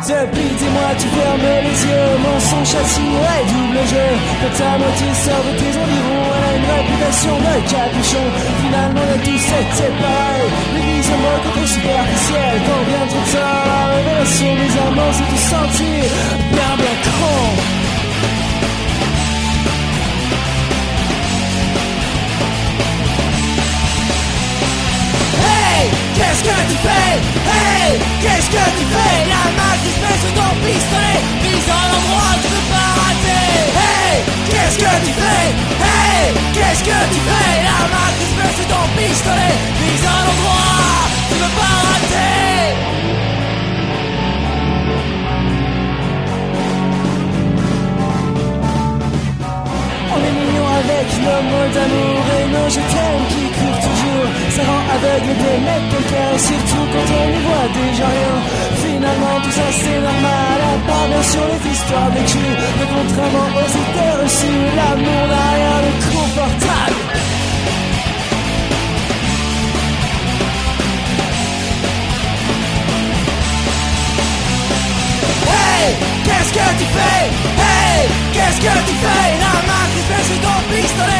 Depuis des mois tu fermes les yeux, mensonge assuré, double jeu. Quand ta moitié sort de tes environs, elle a une réputation de capuchon. Finalement de tout c'était pareil, les vies en mode trop superficiel. Quand vient trop tard, la révélation des amants c'est tout sentir bien bien con. Qu'est-ce que tu fais? Hey, qu'est-ce que tu fais? La marque d'espèce de ton pistolet vise à l'endroit où tu peux pas rater. Hey, qu'est-ce que tu fais? Hey, qu'est-ce que tu fais? La marque d'espèce de ton pistolet vise à l'endroit où tu peux pas rater. On est mignon avec nos mots d'amour et nos je t'aime qui courent toujours. Ça rend aveugle d'aimer quelqu'un, surtout quand on n'y voit déjà rien. Finalement tout ça c'est normal, à part bien sûr les histoires de cul. Mais contrairement aux idées reçues, l'amour n'a rien de confortable. Hey, qu'est-ce que tu fais? Hey, qu'est-ce que tu fais? La marque d'espèce de ton pistolet